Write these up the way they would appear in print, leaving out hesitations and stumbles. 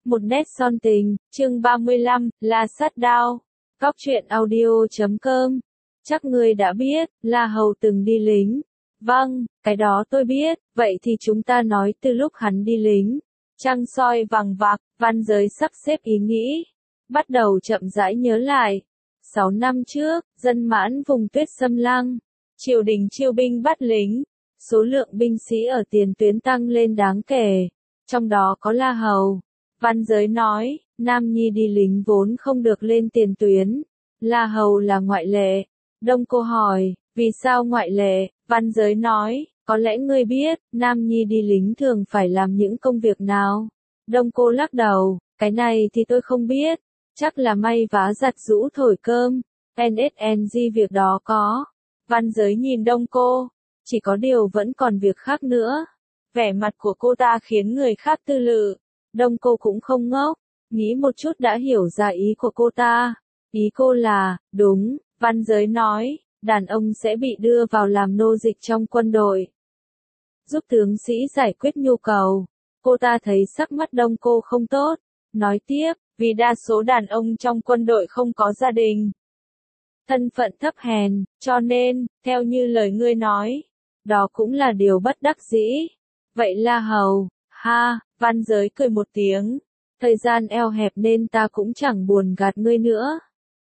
Một nét son tình, chương 35, La Sát Đao. Góc truyện audio.com. Chắc ngươi đã biết, La Hầu từng đi lính. Vâng, cái đó tôi biết, vậy thì chúng ta nói từ lúc hắn đi lính. Trăng soi vằng vặc, Văn Giới sắp xếp ý nghĩ. Bắt đầu chậm rãi nhớ lại. 6 năm trước, dân Mãn vùng Tuyết Xâm Lăng. Triều đình chiêu binh bắt lính. Số lượng binh sĩ ở tiền tuyến tăng lên đáng kể. Trong đó có La Hầu. Văn Giới nói, Nam Nhi đi lính vốn không được lên tiền tuyến. La Hầu là ngoại lệ. Đông Cô hỏi, vì sao ngoại lệ? Văn Giới nói, có lẽ ngươi biết, Nam Nhi đi lính thường phải làm những công việc nào? Đông Cô lắc đầu, cái này thì tôi không biết. Chắc là may vá giặt giũ thổi cơm. NSNG việc đó có. Văn Giới nhìn Đông Cô. Chỉ có điều vẫn còn việc khác nữa. Vẻ mặt của cô ta khiến người khác tư lự. Đông Cô cũng không ngốc, nghĩ một chút đã hiểu ra ý của cô ta. Ý cô là, đúng, Văn Giới nói, đàn ông sẽ bị đưa vào làm nô dịch trong quân đội. Giúp tướng sĩ giải quyết nhu cầu. Cô ta thấy sắc mắt Đông Cô không tốt. Nói tiếp, vì đa số đàn ông trong quân đội không có gia đình. Thân phận thấp hèn, cho nên, theo như lời ngươi nói, đó cũng là điều bất đắc dĩ. Vậy La Hầu, ha, Văn Giới cười một tiếng. Thời gian eo hẹp nên ta cũng chẳng buồn gạt ngươi nữa.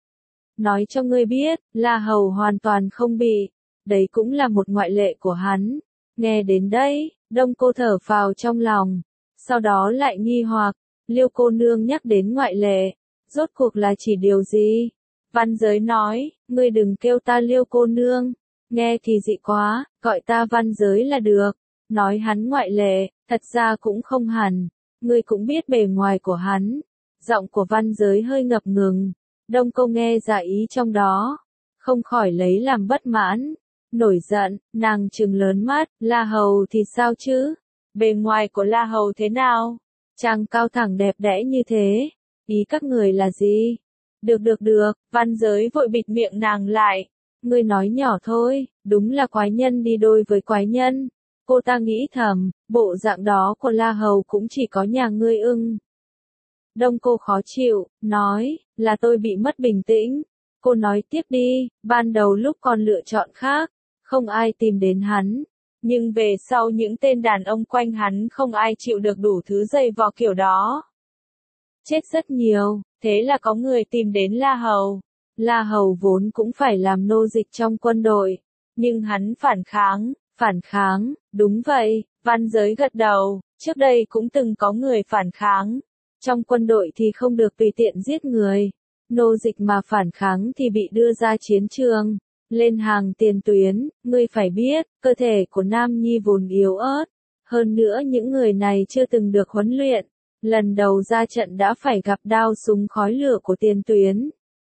Nói cho ngươi biết, La Hầu hoàn toàn không bị. Đấy cũng là một ngoại lệ của hắn. Nghe đến đây, Đông Cô thở phào trong lòng. Sau đó lại nghi hoặc, Liêu cô nương nhắc đến ngoại lệ. Rốt cuộc là chỉ điều gì? Văn Giới nói, ngươi đừng kêu ta Liêu cô nương. Nghe thì dị quá, gọi ta Văn Giới là được. Nói hắn ngoại lệ, thật ra cũng không hẳn. Ngươi cũng biết bề ngoài của hắn. Giọng của Văn Giới hơi ngập ngừng. Đông Cô nghe ra ý trong đó. Không khỏi lấy làm bất mãn. Nổi giận, nàng trừng lớn mắt, La Hầu thì sao chứ? Bề ngoài của La Hầu thế nào? Chàng cao thẳng đẹp đẽ như thế. Ý các người là gì? Được, Văn Giới vội bịt miệng nàng lại. Ngươi nói nhỏ thôi, đúng là quái nhân đi đôi với quái nhân. Cô ta nghĩ thầm, bộ dạng đó của La Hầu cũng chỉ có nhà ngươi ưng. Đông Cô khó chịu, nói, là tôi bị mất bình tĩnh. Cô nói tiếp đi, ban đầu lúc còn lựa chọn khác, không ai tìm đến hắn. Nhưng về sau những tên đàn ông quanh hắn không ai chịu được đủ thứ dày vò kiểu đó. Chết rất nhiều, thế là có người tìm đến La Hầu. La Hầu vốn cũng phải làm nô dịch trong quân đội. Nhưng hắn phản kháng, đúng vậy, Văn Giới gật đầu, trước đây cũng từng có người phản kháng. Trong quân đội thì không được tùy tiện giết người. Nô dịch mà phản kháng thì bị đưa ra chiến trường. Lên hàng tiền tuyến, ngươi phải biết, cơ thể của Nam Nhi vốn yếu ớt. Hơn nữa những người này chưa từng được huấn luyện. Lần đầu ra trận đã phải gặp đao súng khói lửa của tiền tuyến.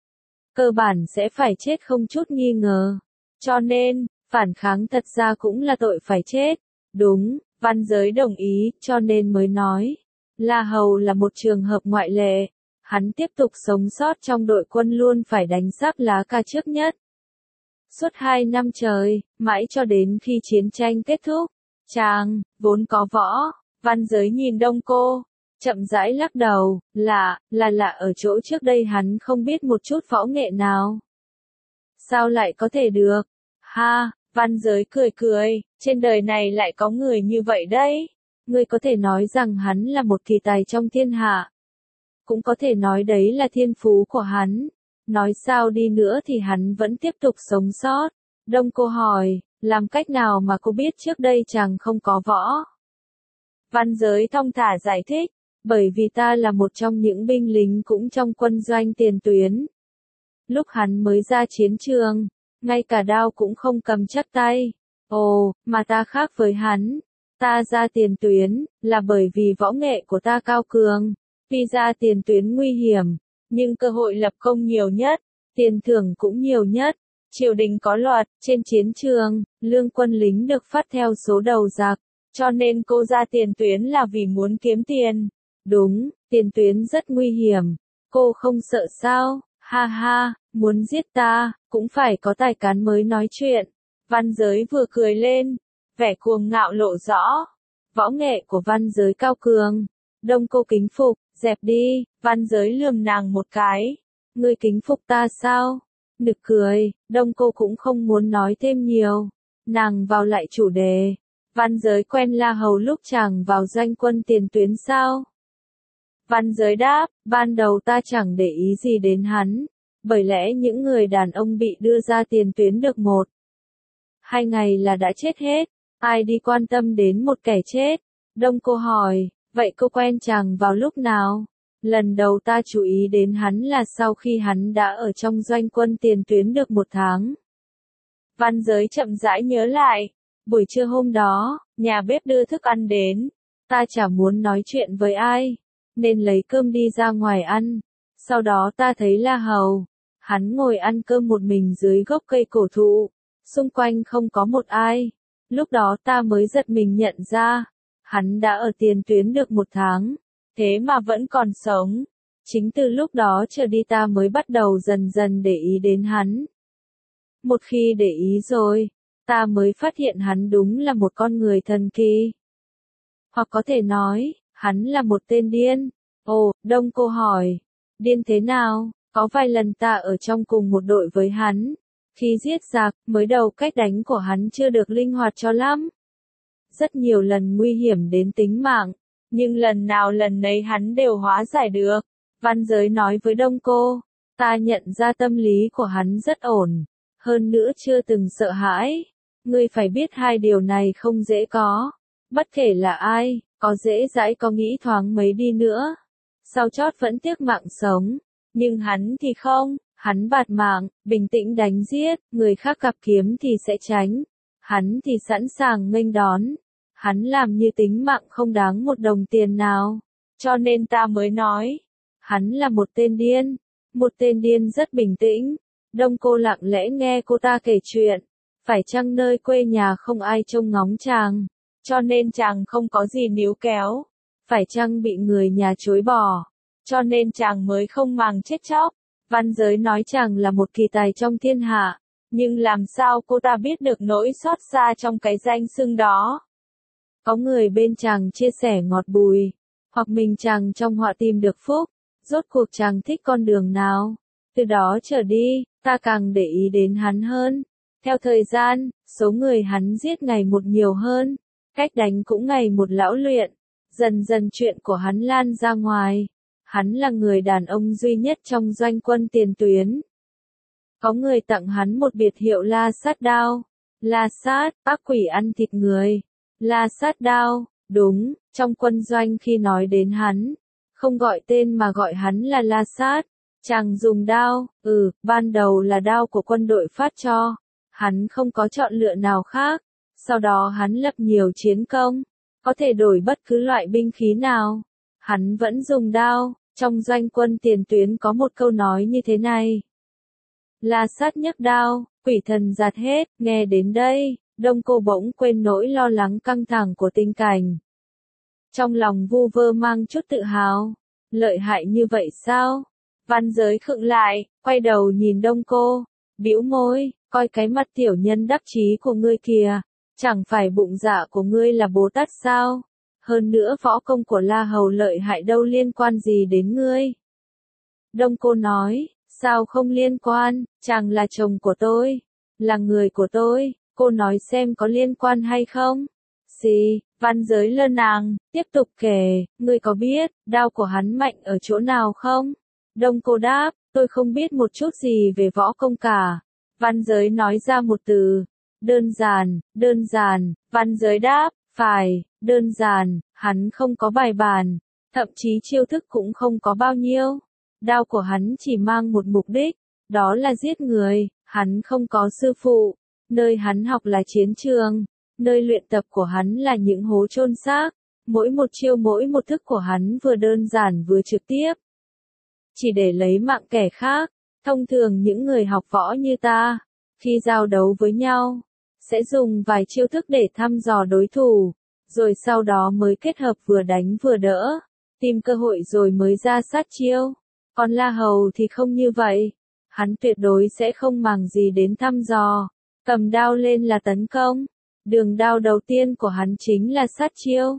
Cơ bản sẽ phải chết không chút nghi ngờ. Cho nên, phản kháng thật ra cũng là tội phải chết. Đúng, Văn Giới đồng ý, cho nên mới nói. La Hầu là một trường hợp ngoại lệ. Hắn tiếp tục sống sót trong đội quân luôn phải đánh giáp lá ca trước nhất. Suốt 2 năm trời, mãi cho đến khi chiến tranh kết thúc. Chàng, vốn có võ. Văn Giới nhìn Đông Cô. Chậm rãi lắc đầu, là ở chỗ trước đây hắn không biết một chút võ nghệ nào. Sao lại có thể được? Ha, Văn Giới cười, trên đời này lại có người như vậy đấy. Ngươi có thể nói rằng hắn là một kỳ tài trong thiên hạ. Cũng có thể nói đấy là thiên phú của hắn. Nói sao đi nữa thì hắn vẫn tiếp tục sống sót. Đông Cô hỏi, làm cách nào mà cô biết trước đây chàng không có võ? Văn Giới thong thả giải thích. Bởi vì ta là một trong những binh lính cũng trong quân doanh tiền tuyến. Lúc hắn mới ra chiến trường, ngay cả đao cũng không cầm chắc tay. Ồ, mà ta khác với hắn. Ta ra tiền tuyến, là bởi vì võ nghệ của ta cao cường. Tuy ra tiền tuyến nguy hiểm, nhưng cơ hội lập công nhiều nhất, tiền thưởng cũng nhiều nhất. Triều đình có luật, trên chiến trường, lương quân lính được phát theo số đầu giặc. Cho nên cô ra tiền tuyến là vì muốn kiếm tiền. Đúng, tiền tuyến rất nguy hiểm. Cô không sợ sao? Ha ha, muốn giết ta, cũng phải có tài cán mới nói chuyện. Văn Giới vừa cười lên, vẻ cuồng ngạo lộ rõ. Võ nghệ của Văn Giới cao cường. Đông Cô kính phục, Dẹp đi, Văn Giới lườm nàng một cái. Ngươi kính phục ta sao? Nực cười, Đông Cô cũng không muốn nói thêm nhiều. Nàng vào lại chủ đề. Văn Giới quen La Hầu lúc chàng vào doanh quân tiền tuyến sao? Văn Giới đáp, ban đầu ta chẳng để ý gì đến hắn. Bởi lẽ những người đàn ông bị đưa ra tiền tuyến được 1-2 ngày là đã chết hết. Ai đi quan tâm đến một kẻ chết? Đông Cô hỏi, vậy cô quen chàng vào lúc nào? Lần đầu ta chú ý đến hắn là sau khi hắn đã ở trong doanh quân tiền tuyến được 1 tháng. Văn Giới chậm rãi nhớ lại. Buổi trưa hôm đó, nhà bếp đưa thức ăn đến. Ta chả muốn nói chuyện với ai, nên lấy cơm đi ra ngoài ăn. Sau đó ta thấy La Hầu. Hắn ngồi ăn cơm một mình dưới gốc cây cổ thụ. Xung quanh không có một ai. Lúc đó ta mới giật mình nhận ra. Hắn đã ở tiền tuyến được 1 tháng. Thế mà vẫn còn sống. Chính từ lúc đó trở đi ta mới bắt đầu dần dần để ý đến hắn. Một khi để ý rồi, ta mới phát hiện hắn đúng là một con người thần kỳ. Hoặc có thể nói, hắn là một tên điên. Ồ, Đông Cô hỏi. Điên thế nào? Có vài lần ta ở trong cùng một đội với hắn. Khi giết giặc, mới đầu cách đánh của hắn chưa được linh hoạt cho lắm. Rất nhiều lần nguy hiểm đến tính mạng. Nhưng lần nào lần nấy hắn đều hóa giải được. Văn Giới nói với Đông Cô. Ta nhận ra tâm lý của hắn rất ổn. Hơn nữa chưa từng sợ hãi. Ngươi phải biết hai điều này không dễ có. Bất kể là ai, có dễ dãi có nghĩ thoáng mấy đi nữa. Sau chót vẫn tiếc mạng sống. Nhưng hắn thì không, hắn bạt mạng, bình tĩnh đánh giết, người khác gặp kiếm thì sẽ tránh. Hắn thì sẵn sàng nghênh đón. Hắn làm như tính mạng không đáng một đồng tiền nào. Cho nên ta mới nói, hắn là một tên điên. Một tên điên rất bình tĩnh. Đông Cô lặng lẽ nghe cô ta kể chuyện. Phải chăng nơi quê nhà không ai trông ngóng chàng, cho nên chàng không có gì níu kéo. Phải chăng bị người nhà chối bỏ, cho nên chàng mới không màng chết chóc. Văn Giới nói chàng là một kỳ tài trong thiên hạ. Nhưng làm sao cô ta biết được nỗi xót xa trong cái danh xưng đó? Có người bên chàng chia sẻ ngọt bùi, hoặc mình chàng trong họa tìm được phúc. Rốt cuộc chàng thích con đường nào? Từ đó trở đi, ta càng để ý đến hắn hơn. Theo thời gian, số người hắn giết ngày một nhiều hơn. Cách đánh cũng ngày một lão luyện. Dần dần chuyện của hắn lan ra ngoài. Hắn là người đàn ông duy nhất trong doanh quân tiền tuyến. Có người tặng hắn một biệt hiệu La Sát Đao. La Sát, ác quỷ ăn thịt người. La Sát Đao, đúng, trong quân doanh khi nói đến hắn, không gọi tên mà gọi hắn là La Sát. Chàng dùng đao, ban đầu là đao của quân đội phát cho. Hắn không có chọn lựa nào khác. Sau đó hắn lập nhiều chiến công, có thể đổi bất cứ loại binh khí nào. Hắn vẫn dùng đao. Trong doanh quân tiền tuyến có một câu nói như thế này. La Sát nhấc đao, quỷ thần giạt hết. Nghe đến đây, Đông Cô bỗng quên nỗi lo lắng căng thẳng của tình cảnh. Trong lòng vu vơ mang chút tự hào. Lợi hại như vậy sao? Văn Giới khựng lại, quay đầu nhìn Đông Cô, bĩu môi, coi cái mặt tiểu nhân đắc chí của ngươi kìa. Chẳng phải bụng dạ của ngươi là Bồ Tát sao? Hơn nữa võ công của La Hầu lợi hại đâu liên quan gì đến ngươi? Đông Cô nói, sao không liên quan, chàng là chồng của tôi, là người của tôi, cô nói xem có liên quan hay không? Gì? Văn Giới lơ nàng, tiếp tục kể, ngươi có biết, đao của hắn mạnh ở chỗ nào không? Đông Cô đáp, tôi không biết một chút gì về võ công cả. Văn Giới nói ra một từ, đơn giản, Văn Giới đáp, phải, đơn giản, hắn không có bài bản, thậm chí chiêu thức cũng không có bao nhiêu. Đao của hắn chỉ mang một mục đích, đó là giết người, hắn không có sư phụ, nơi hắn học là chiến trường, nơi luyện tập của hắn là những hố chôn xác, mỗi một chiêu mỗi một thức của hắn vừa đơn giản vừa trực tiếp. Chỉ để lấy mạng kẻ khác, thông thường những người học võ như ta, khi giao đấu với nhau, sẽ dùng vài chiêu thức để thăm dò đối thủ, rồi sau đó mới kết hợp vừa đánh vừa đỡ, tìm cơ hội rồi mới ra sát chiêu. Còn La Hầu thì không như vậy, hắn tuyệt đối sẽ không màng gì đến thăm dò, cầm đao lên là tấn công. Đường đao đầu tiên của hắn chính là sát chiêu.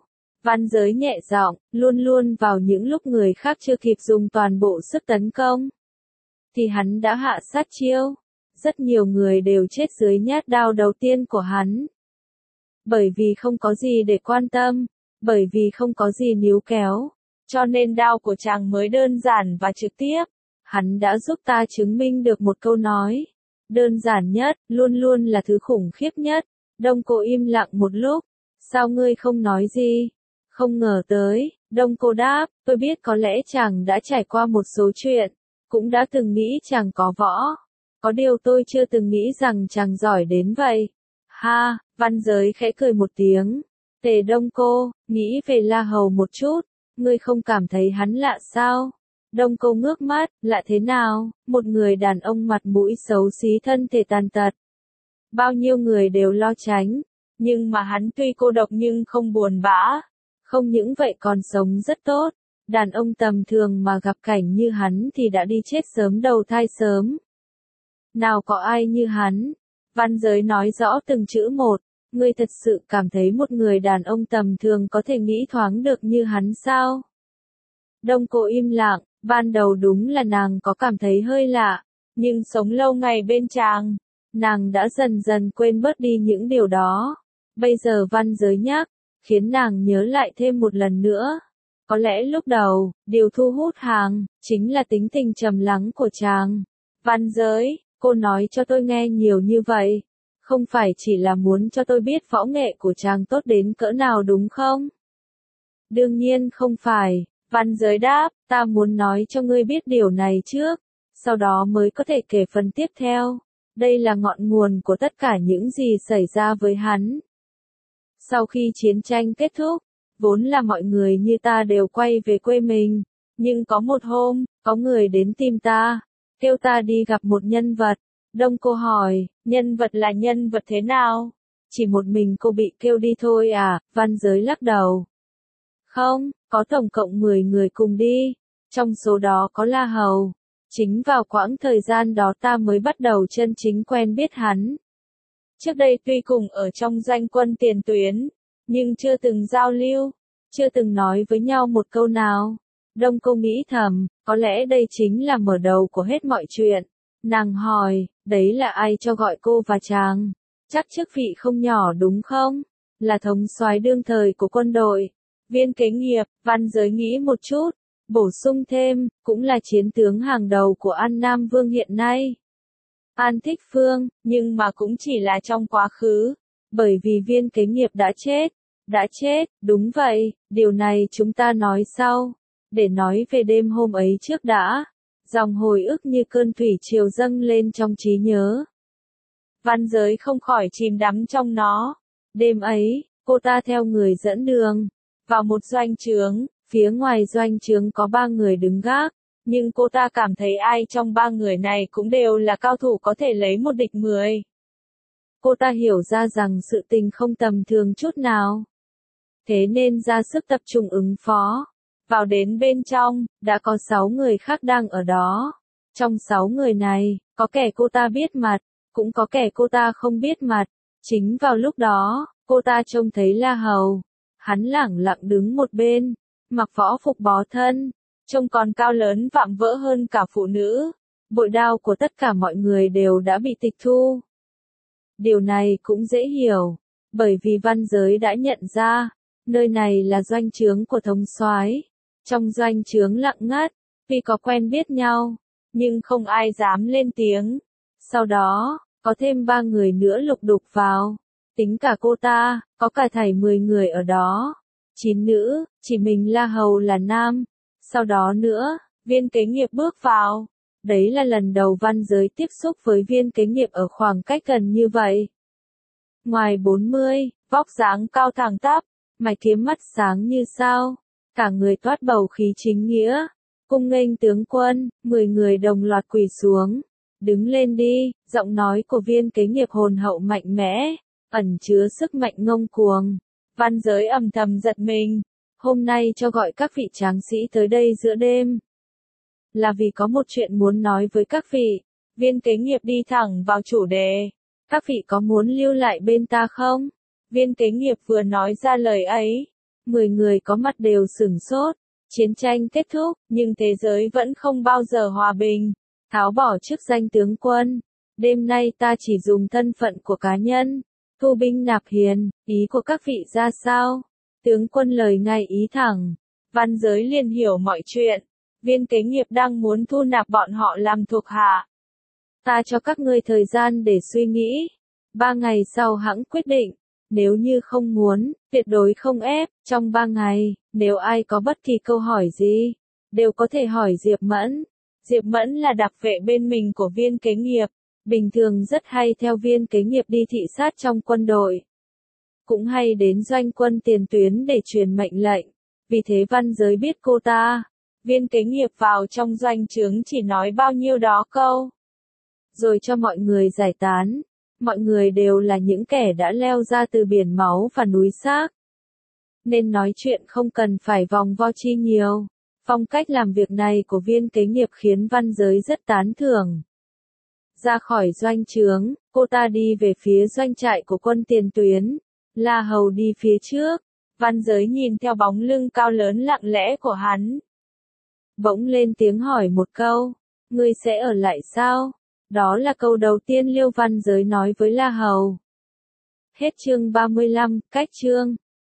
Văn Giới nhẹ giọng, luôn luôn vào những lúc người khác chưa kịp dùng toàn bộ sức tấn công, thì hắn đã hạ sát chiêu. Rất nhiều người đều chết dưới nhát đao đầu tiên của hắn. Bởi vì không có gì để quan tâm, bởi vì không có gì níu kéo, cho nên đao của chàng mới đơn giản và trực tiếp. Hắn đã giúp ta chứng minh được một câu nói. Đơn giản nhất, luôn luôn là thứ khủng khiếp nhất. Đông Cô im lặng một lúc. Sao ngươi không nói gì? Không ngờ tới. Đông Cô đáp, tôi biết có lẽ chàng đã trải qua một số chuyện. Cũng đã từng nghĩ chàng có võ. Có điều tôi chưa từng nghĩ rằng chàng giỏi đến vậy. Ha, Văn Giới khẽ cười một tiếng. Tề Đông Cô, nghĩ về La Hầu một chút. Ngươi không cảm thấy hắn lạ sao? Đông Cô ngước mắt, lạ thế nào? Một người đàn ông mặt mũi xấu xí thân thể tàn tật. Bao nhiêu người đều lo tránh. Nhưng mà hắn tuy cô độc nhưng không buồn bã. Không những vậy còn sống rất tốt. Đàn ông tầm thường mà gặp cảnh như hắn thì đã đi chết sớm đầu thai sớm. Nào có ai như hắn? Văn Giới nói rõ từng chữ một. Ngươi thật sự cảm thấy một người đàn ông tầm thường có thể nghĩ thoáng được như hắn sao? Đông Cô im lặng, ban đầu đúng là nàng có cảm thấy hơi lạ, nhưng sống lâu ngày bên chàng, nàng đã dần dần quên bớt đi những điều đó. Bây giờ Văn Giới nhắc, khiến nàng nhớ lại thêm một lần nữa. Có lẽ lúc đầu, điều thu hút hàng, chính là tính tình trầm lắng của chàng. Văn Giới, cô nói cho tôi nghe nhiều như vậy. Không phải chỉ là muốn cho tôi biết võ nghệ của chàng tốt đến cỡ nào đúng không? Đương nhiên không phải, Văn Giới đáp, ta muốn nói cho ngươi biết điều này trước, sau đó mới có thể kể phần tiếp theo. Đây là ngọn nguồn của tất cả những gì xảy ra với hắn. Sau khi chiến tranh kết thúc, vốn là mọi người như ta đều quay về quê mình, nhưng có một hôm, có người đến tìm ta, kêu ta đi gặp một nhân vật. Đông Cô hỏi, nhân vật là nhân vật thế nào? Chỉ một mình cô bị kêu đi thôi à? Văn Giới lắc đầu. Không, có tổng cộng 10 người cùng đi. Trong số đó có La Hầu. Chính vào quãng thời gian đó ta mới bắt đầu chân chính quen biết hắn. Trước đây tuy cùng ở trong doanh quân tiền tuyến, nhưng chưa từng giao lưu, chưa từng nói với nhau một câu nào. Đông Cô nghĩ thầm, có lẽ đây chính là mở đầu của hết mọi chuyện. Nàng hỏi, đấy là ai cho gọi cô và chàng? Chắc chức vị không nhỏ đúng không? Là thống soái đương thời của quân đội. Viên Kế Nghiệp, Văn Giới nghĩ một chút, bổ sung thêm, cũng là chiến tướng hàng đầu của An Nam Vương hiện nay. An Thích Phương, nhưng mà cũng chỉ là trong quá khứ, bởi vì Viên Kế Nghiệp đã chết. Đã chết, đúng vậy, điều này chúng ta nói sau. Để nói về đêm hôm ấy trước đã. Dòng hồi ức như cơn thủy triều dâng lên trong trí nhớ. Văn Giới không khỏi chìm đắm trong nó. Đêm ấy, cô ta theo người dẫn đường, vào một doanh trướng, phía ngoài doanh trướng có 3 người đứng gác, nhưng cô ta cảm thấy ai trong 3 người này cũng đều là cao thủ có thể lấy một địch 10. Cô ta hiểu ra rằng sự tình không tầm thường chút nào. Thế nên ra sức tập trung ứng phó. Vào đến bên trong, đã có 6 người khác đang ở đó. Trong 6 người này, có kẻ cô ta biết mặt, cũng có kẻ cô ta không biết mặt. Chính vào lúc đó, cô ta trông thấy La Hầu. Hắn lẳng lặng đứng một bên, mặc võ phục bó thân, trông còn cao lớn vạm vỡ hơn cả phụ nữ. Bội đao của tất cả mọi người đều đã bị tịch thu. Điều này cũng dễ hiểu, bởi vì Văn Giới đã nhận ra, nơi này là doanh trướng của thống soái. Trong doanh trướng lặng ngắt, tuy có quen biết nhau, nhưng không ai dám lên tiếng. Sau đó, có thêm 3 người nữa lục đục vào. Tính cả cô ta, có cả thảy 10 người ở đó. 9 nữ, chỉ mình La Hầu là nam. Sau đó nữa, Viên Kế Nghiệp bước vào. Đấy là lần đầu Văn Giới tiếp xúc với Viên Kế Nghiệp ở khoảng cách gần như vậy. Ngoài 40, vóc dáng cao thẳng tắp, mày kiếm mắt sáng như sao. Cả người toát bầu khí chính nghĩa. Cung nghênh tướng quân, 10 người đồng loạt quỳ xuống. Đứng lên đi, giọng nói của Viên Kế Nghiệp hồn hậu mạnh mẽ, ẩn chứa sức mạnh ngông cuồng. Văn Giới âm thầm giật mình. Hôm nay cho gọi các vị tráng sĩ tới đây giữa đêm, là vì có một chuyện muốn nói với các vị. Viên Kế Nghiệp đi thẳng vào chủ đề. Các vị có muốn lưu lại bên ta không? Viên Kế Nghiệp vừa nói ra lời ấy, 10 người có mặt đều sửng sốt. Chiến tranh kết thúc, nhưng thế giới vẫn không bao giờ hòa bình. Tháo bỏ chức danh tướng quân. Đêm nay ta chỉ dùng thân phận của cá nhân. Thu binh nạp hiền, ý của các vị ra sao? Tướng quân lời ngay ý thẳng. Văn Giới liền hiểu mọi chuyện. Viên kế nghiệp đang muốn thu nạp bọn họ làm thuộc hạ. Ta cho các ngươi thời gian để suy nghĩ. 3 ngày sau hẵng quyết định. Nếu như không muốn, tuyệt đối không ép. Trong 3 ngày, nếu ai có bất kỳ câu hỏi gì, đều có thể hỏi Diệp Mẫn. Diệp Mẫn là đặc vệ bên mình của viên kế nghiệp. Bình thường rất hay theo viên kế nghiệp đi thị sát trong quân đội. Cũng hay đến doanh quân tiền tuyến để truyền mệnh lệnh. Vì thế Văn Giới biết cô ta. Viên kế nghiệp vào trong doanh trướng chỉ nói bao nhiêu đó câu. Rồi cho mọi người giải tán. Mọi người đều là những kẻ đã leo ra từ biển máu và núi xác. Nên nói chuyện không cần phải vòng vo chi nhiều. Phong cách làm việc này của viên kế nghiệp khiến Văn Giới rất tán thưởng. Ra khỏi doanh trướng, cô ta đi về phía doanh trại của quân tiền tuyến. La Hầu đi phía trước. Văn Giới nhìn theo bóng lưng cao lớn lặng lẽ của hắn. Bỗng lên tiếng hỏi một câu. Ngươi sẽ ở lại sao? Đó là câu đầu tiên Liêu Văn Giới nói với La Hầu. Hết chương 35, cách chương.